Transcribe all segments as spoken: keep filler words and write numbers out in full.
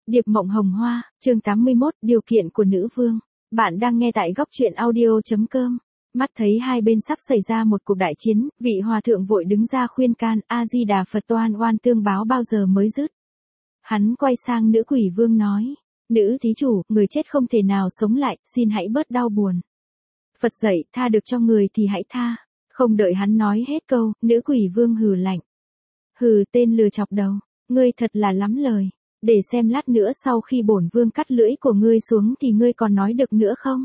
Điệp mộng hồng hoa, chương tám mươi mốt, điều kiện của nữ vương. Bạn đang nghe tại góc truyện audio chấm com. Mắt thấy hai bên sắp xảy ra một cuộc đại chiến, vị hòa thượng vội đứng ra khuyên can, A-di-đà Phật, toan oan tương báo bao giờ mới dứt. Hắn quay sang nữ quỷ vương nói, nữ thí chủ, người chết không thể nào sống lại, xin hãy bớt đau buồn. Phật dạy, tha được cho người thì hãy tha. Không đợi hắn nói hết câu, nữ quỷ vương hừ lạnh. Hừ, tên lừa chọc đầu, ngươi thật là lắm lời. Để xem lát nữa sau khi bổn vương cắt lưỡi của ngươi xuống thì ngươi còn nói được nữa không?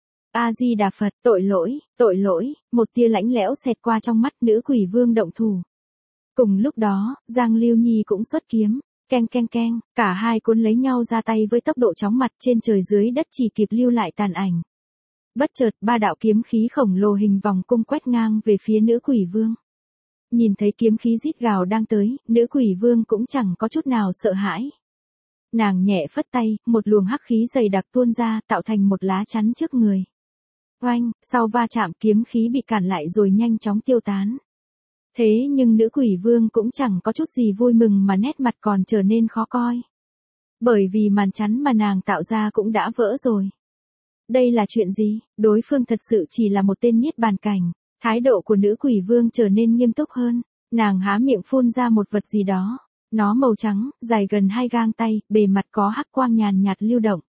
A-di-đà Phật, tội lỗi, tội lỗi, một tia lãnh lẽo xẹt qua trong mắt, nữ quỷ vương động thủ. Cùng lúc đó, Giang Lưu Nhi cũng xuất kiếm, keng keng keng, cả hai cuốn lấy nhau ra tay với tốc độ chóng mặt, trên trời dưới đất chỉ kịp lưu lại tàn ảnh. Bất chợt, ba đạo kiếm khí khổng lồ hình vòng cung quét ngang về phía nữ quỷ vương. Nhìn thấy kiếm khí rít gào đang tới, nữ quỷ vương cũng chẳng có chút nào sợ hãi. Nàng nhẹ phất tay, một luồng hắc khí dày đặc tuôn ra, tạo thành một lá chắn trước người. Oanh, sau va chạm kiếm khí bị cản lại rồi nhanh chóng tiêu tán. Thế nhưng nữ quỷ vương cũng chẳng có chút gì vui mừng mà nét mặt còn trở nên khó coi. Bởi vì màn chắn mà nàng tạo ra cũng đã vỡ rồi. Đây là chuyện gì? Đối phương thật sự chỉ là một tên niết bàn cảnh. Thái độ của nữ quỷ vương trở nên nghiêm túc hơn. Nàng há miệng phun ra một vật gì đó. Nó màu trắng, dài gần hai gang tay, bề mặt có hắc quang nhàn nhạt lưu động.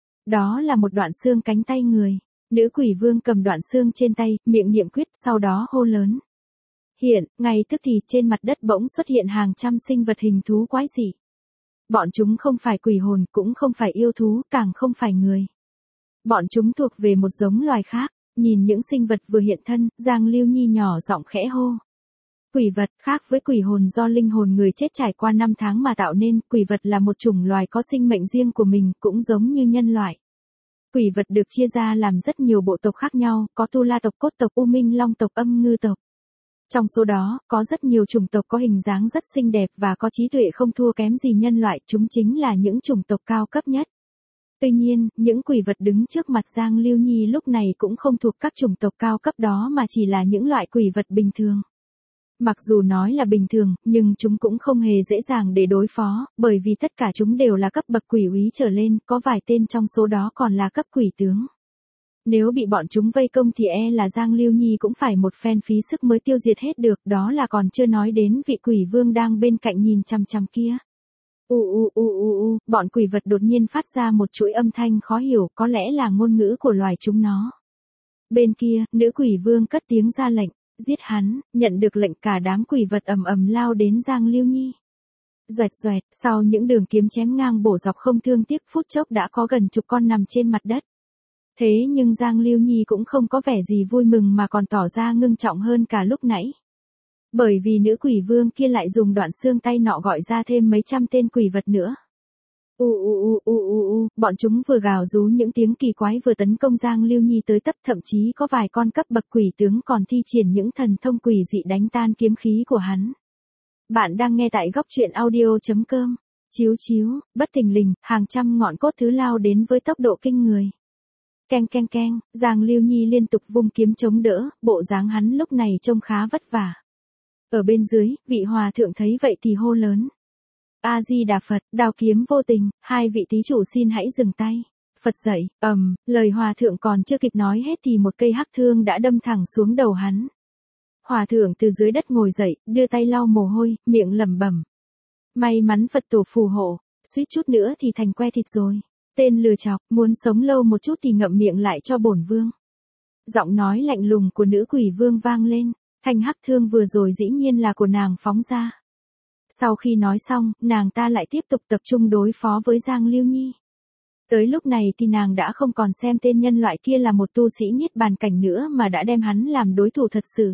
Đó là một đoạn xương cánh tay người. Nữ quỷ vương cầm đoạn xương trên tay, miệng niệm quyết, sau đó hô lớn. Hiện, ngay tức thì trên mặt đất bỗng xuất hiện hàng trăm sinh vật hình thú quái dị. Bọn chúng không phải quỷ hồn, cũng không phải yêu thú, càng không phải người. Bọn chúng thuộc về một giống loài khác. Nhìn những sinh vật vừa hiện thân, Giang Lưu Nhi nhỏ giọng khẽ hô. Quỷ vật, khác với quỷ hồn do linh hồn người chết trải qua năm tháng mà tạo nên, quỷ vật là một chủng loài có sinh mệnh riêng của mình, cũng giống như nhân loại. Quỷ vật được chia ra làm rất nhiều bộ tộc khác nhau, có Tu La tộc, Cốt tộc, U Minh Long tộc, Âm Ngư tộc. Trong số đó, có rất nhiều chủng tộc có hình dáng rất xinh đẹp và có trí tuệ không thua kém gì nhân loại, chúng chính là những chủng tộc cao cấp nhất. Tuy nhiên, những quỷ vật đứng trước mặt Giang Lưu Nhi lúc này cũng không thuộc các chủng tộc cao cấp đó mà chỉ là những loại quỷ vật bình thường. Mặc dù nói là bình thường, nhưng chúng cũng không hề dễ dàng để đối phó, bởi vì tất cả chúng đều là cấp bậc quỷ úy trở lên, có vài tên trong số đó còn là cấp quỷ tướng. Nếu bị bọn chúng vây công thì e là Giang Lưu Nhi cũng phải một phen phí sức mới tiêu diệt hết được, đó là còn chưa nói đến vị quỷ vương đang bên cạnh nhìn chằm chằm kia. U u u u u, bọn quỷ vật đột nhiên phát ra một chuỗi âm thanh khó hiểu, có lẽ là ngôn ngữ của loài chúng nó. Bên kia, nữ quỷ vương cất tiếng ra lệnh, giết hắn. Nhận được lệnh, cả đám quỷ vật ầm ầm lao đến Giang Lưu Nhi. Doẹt doẹt, sau những đường kiếm chém ngang bổ dọc không thương tiếc, phút chốc đã có gần chục con nằm trên mặt đất. Thế nhưng Giang Lưu Nhi cũng không có vẻ gì vui mừng mà còn tỏ ra ngưng trọng hơn cả lúc nãy. Bởi vì nữ quỷ vương kia lại dùng đoạn xương tay nọ gọi ra thêm mấy trăm tên quỷ vật nữa. U u u u u u, bọn chúng vừa gào rú những tiếng kỳ quái vừa tấn công Giang Lưu Nhi tới tấp, thậm chí có vài con cấp bậc quỷ tướng còn thi triển những thần thông quỷ dị đánh tan kiếm khí của hắn. Bạn đang nghe tại góc truyện audio chấm com. Chiếu chiếu, bất thình lình, hàng trăm ngọn cốt thứ lao đến với tốc độ kinh người. Keng keng keng, Giang Lưu Nhi liên tục vung kiếm chống đỡ, bộ dáng hắn lúc này trông khá vất vả. Ở bên dưới, vị hòa thượng thấy vậy thì hô lớn. A-di-đà Phật, đao kiếm vô tình, hai vị thí chủ xin hãy dừng tay. Phật dạy, ầm, um, lời hòa thượng còn chưa kịp nói hết thì một cây hắc thương đã đâm thẳng xuống đầu hắn. Hòa thượng từ dưới đất ngồi dậy, đưa tay lau mồ hôi, miệng lẩm bẩm. May mắn Phật tổ phù hộ, suýt chút nữa thì thành que thịt rồi. Tên lừa chọc, muốn sống lâu một chút thì ngậm miệng lại cho bổn vương. Giọng nói lạnh lùng của nữ quỷ vương vang lên, thanh hắc thương vừa rồi dĩ nhiên là của nàng phóng ra. Sau khi nói xong, nàng ta lại tiếp tục tập trung đối phó với Giang Lưu Nhi. Tới lúc này thì nàng đã không còn xem tên nhân loại kia là một tu sĩ niết bàn cảnh nữa mà đã đem hắn làm đối thủ thật sự.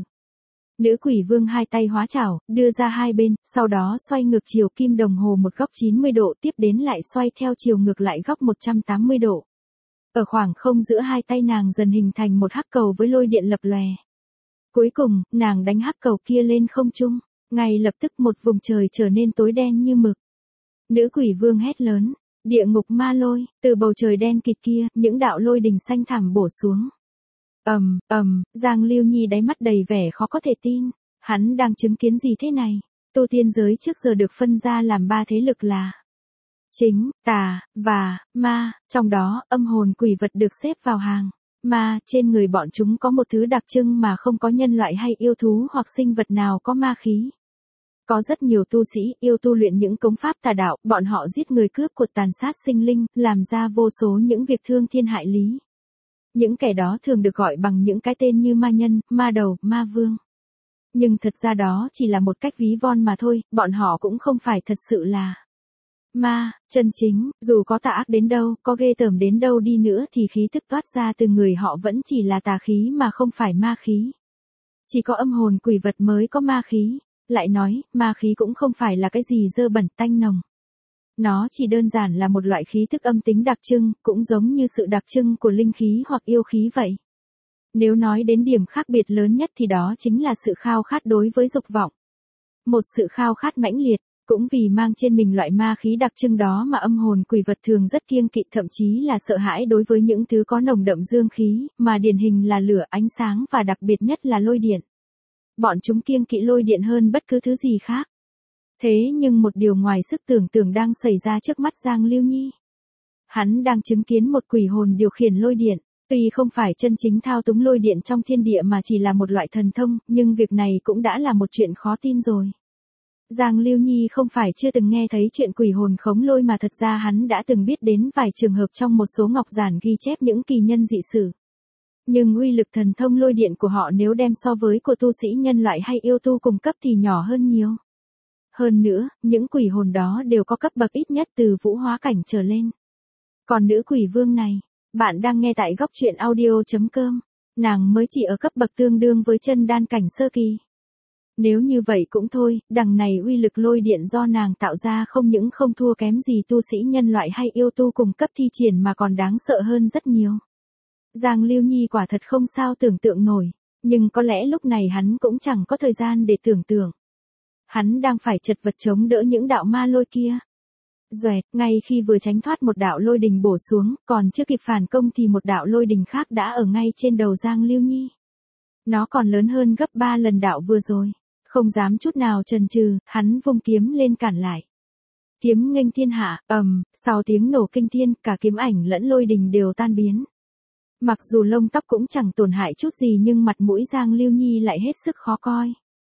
Nữ quỷ vương hai tay hóa chảo, đưa ra hai bên, sau đó xoay ngược chiều kim đồng hồ một góc chín mươi độ, tiếp đến lại xoay theo chiều ngược lại góc một trăm tám mươi độ. Ở khoảng không giữa hai tay nàng dần hình thành một hắc cầu với lôi điện lập lòe. Cuối cùng, nàng đánh hắc cầu kia lên không trung, ngay lập tức một vùng trời trở nên tối đen như mực. Nữ quỷ vương hét lớn, địa ngục ma lôi, từ bầu trời đen kịt kia, những đạo lôi đình xanh thẳm bổ xuống. Ầm, um, ầm, um, Giang Lưu Nhi đáy mắt đầy vẻ khó có thể tin, hắn đang chứng kiến gì thế này? Tu tiên giới trước giờ được phân ra làm ba thế lực là chính, tà, và, ma, trong đó âm hồn quỷ vật được xếp vào hàng. Ma, trên người bọn chúng có một thứ đặc trưng mà không có nhân loại hay yêu thú hoặc sinh vật nào có ma khí. Có rất nhiều tu sĩ yêu tu luyện những công pháp tà đạo, bọn họ giết người cướp của tàn sát sinh linh, làm ra vô số những việc thương thiên hại lý. Những kẻ đó thường được gọi bằng những cái tên như ma nhân, ma đầu, ma vương. Nhưng thật ra đó chỉ là một cách ví von mà thôi, bọn họ cũng không phải thật sự là ma, chân chính, dù có tà ác đến đâu, có ghê tởm đến đâu đi nữa thì khí tức toát ra từ người họ vẫn chỉ là tà khí mà không phải ma khí. Chỉ có âm hồn quỷ vật mới có ma khí. Lại nói, ma khí cũng không phải là cái gì dơ bẩn tanh nồng. Nó chỉ đơn giản là một loại khí tức âm tính đặc trưng, cũng giống như sự đặc trưng của linh khí hoặc yêu khí vậy. Nếu nói đến điểm khác biệt lớn nhất thì đó chính là sự khao khát đối với dục vọng. Một sự khao khát mãnh liệt, cũng vì mang trên mình loại ma khí đặc trưng đó mà âm hồn quỷ vật thường rất kiêng kỵ, thậm chí là sợ hãi đối với những thứ có nồng đậm dương khí, mà điển hình là lửa, ánh sáng và đặc biệt nhất là lôi điện. Bọn chúng kiêng kỵ lôi điện hơn bất cứ thứ gì khác. Thế nhưng một điều ngoài sức tưởng tượng đang xảy ra trước mắt Giang Lưu Nhi. Hắn đang chứng kiến một quỷ hồn điều khiển lôi điện, tuy không phải chân chính thao túng lôi điện trong thiên địa mà chỉ là một loại thần thông, nhưng việc này cũng đã là một chuyện khó tin rồi. Giang Lưu Nhi không phải chưa từng nghe thấy chuyện quỷ hồn khống lôi mà thật ra hắn đã từng biết đến vài trường hợp trong một số ngọc giản ghi chép những kỳ nhân dị sử. Nhưng uy lực thần thông lôi điện của họ nếu đem so với của tu sĩ nhân loại hay yêu tu cùng cấp thì nhỏ hơn nhiều. Hơn nữa, những quỷ hồn đó đều có cấp bậc ít nhất từ vũ hóa cảnh trở lên. Còn nữ quỷ vương này, bạn đang nghe tại góc truyện audio chấm com, nàng mới chỉ ở cấp bậc tương đương với chân đan cảnh sơ kỳ. Nếu như vậy cũng thôi, đằng này uy lực lôi điện do nàng tạo ra không những không thua kém gì tu sĩ nhân loại hay yêu tu cùng cấp thi triển mà còn đáng sợ hơn rất nhiều. Giang Lưu Nhi quả thật không sao tưởng tượng nổi, nhưng có lẽ lúc này hắn cũng chẳng có thời gian để tưởng tượng. Hắn đang phải chật vật chống đỡ những đạo ma lôi kia. Doẹt, ngay khi vừa tránh thoát một đạo lôi đình bổ xuống, còn chưa kịp phản công thì một đạo lôi đình khác đã ở ngay trên đầu Giang Lưu Nhi. Nó còn lớn hơn gấp ba lần đạo vừa rồi. Không dám chút nào chần chừ, hắn vung kiếm lên cản lại. Kiếm nghênh thiên hạ, ầm, sau tiếng nổ kinh thiên, cả kiếm ảnh lẫn lôi đình đều tan biến. Mặc dù lông tóc cũng chẳng tổn hại chút gì nhưng mặt mũi Giang Lưu Nhi lại hết sức khó coi.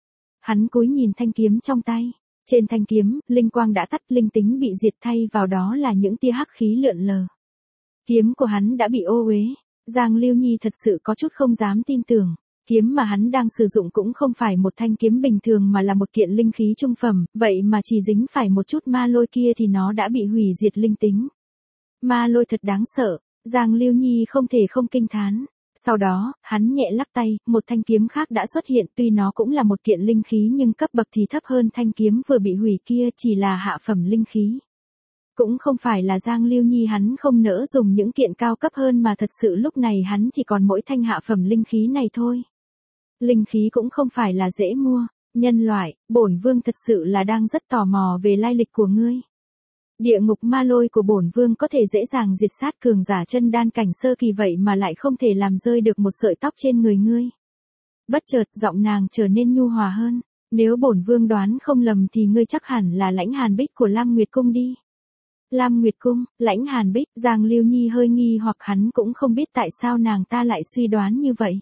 Hắn cúi nhìn thanh kiếm trong tay. Trên thanh kiếm, linh quang đã tắt, linh tính bị diệt, thay vào đó là những tia hắc khí lượn lờ. Kiếm của hắn đã bị ô uế. Giang Lưu Nhi thật sự có chút không dám tin tưởng. Kiếm mà hắn đang sử dụng cũng không phải một thanh kiếm bình thường mà là một kiện linh khí trung phẩm, vậy mà chỉ dính phải một chút ma lôi kia thì nó đã bị hủy diệt linh tính. Ma lôi thật đáng sợ, Giang Lưu Nhi không thể không kinh thán. Sau đó, hắn nhẹ lắc tay, một thanh kiếm khác đã xuất hiện, tuy nó cũng là một kiện linh khí nhưng cấp bậc thì thấp hơn thanh kiếm vừa bị hủy kia, chỉ là hạ phẩm linh khí. Cũng không phải là Giang Lưu Nhi hắn không nỡ dùng những kiện cao cấp hơn mà thật sự lúc này hắn chỉ còn mỗi thanh hạ phẩm linh khí này thôi. Linh khí cũng không phải là dễ mua, nhân loại, bổn vương thật sự là đang rất tò mò về lai lịch của ngươi. Địa ngục ma lôi của bổn vương có thể dễ dàng diệt sát cường giả chân đan cảnh sơ kỳ vậy mà lại không thể làm rơi được một sợi tóc trên người ngươi. Bất chợt giọng nàng trở nên nhu hòa hơn, nếu bổn vương đoán không lầm thì ngươi chắc hẳn là Lãnh Hàn Bích của Lam Nguyệt Cung đi. Lam Nguyệt Cung, Lãnh Hàn Bích, Giang Lưu Nhi hơi nghi hoặc hắn cũng không biết tại sao nàng ta lại suy đoán như vậy.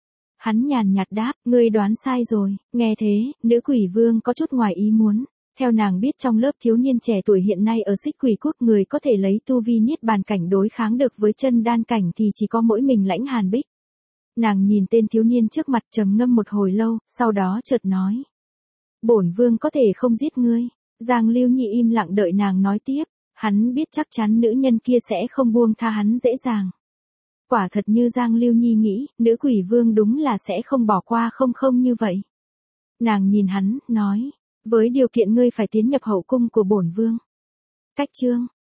Hắn nhàn nhạt đáp, ngươi đoán sai rồi, nghe thế, nữ quỷ vương có chút ngoài ý muốn. Theo nàng biết trong lớp thiếu niên trẻ tuổi hiện nay ở Xích Quỷ Quốc người có thể lấy tu vi niết bàn cảnh đối kháng được với chân đan cảnh thì chỉ có mỗi mình Lãnh Hàn Bích. Nàng nhìn tên thiếu niên trước mặt trầm ngâm một hồi lâu, sau đó chợt nói. Bổn vương có thể không giết ngươi. Giang Lưu Nhi im lặng đợi nàng nói tiếp, hắn biết chắc chắn nữ nhân kia sẽ không buông tha hắn dễ dàng. Quả thật như Giang Lưu Nhi nghĩ, nữ quỷ vương đúng là sẽ không bỏ qua không không như vậy. Nàng nhìn hắn, nói, với điều kiện ngươi phải tiến nhập hậu cung của bổn vương. Cách chương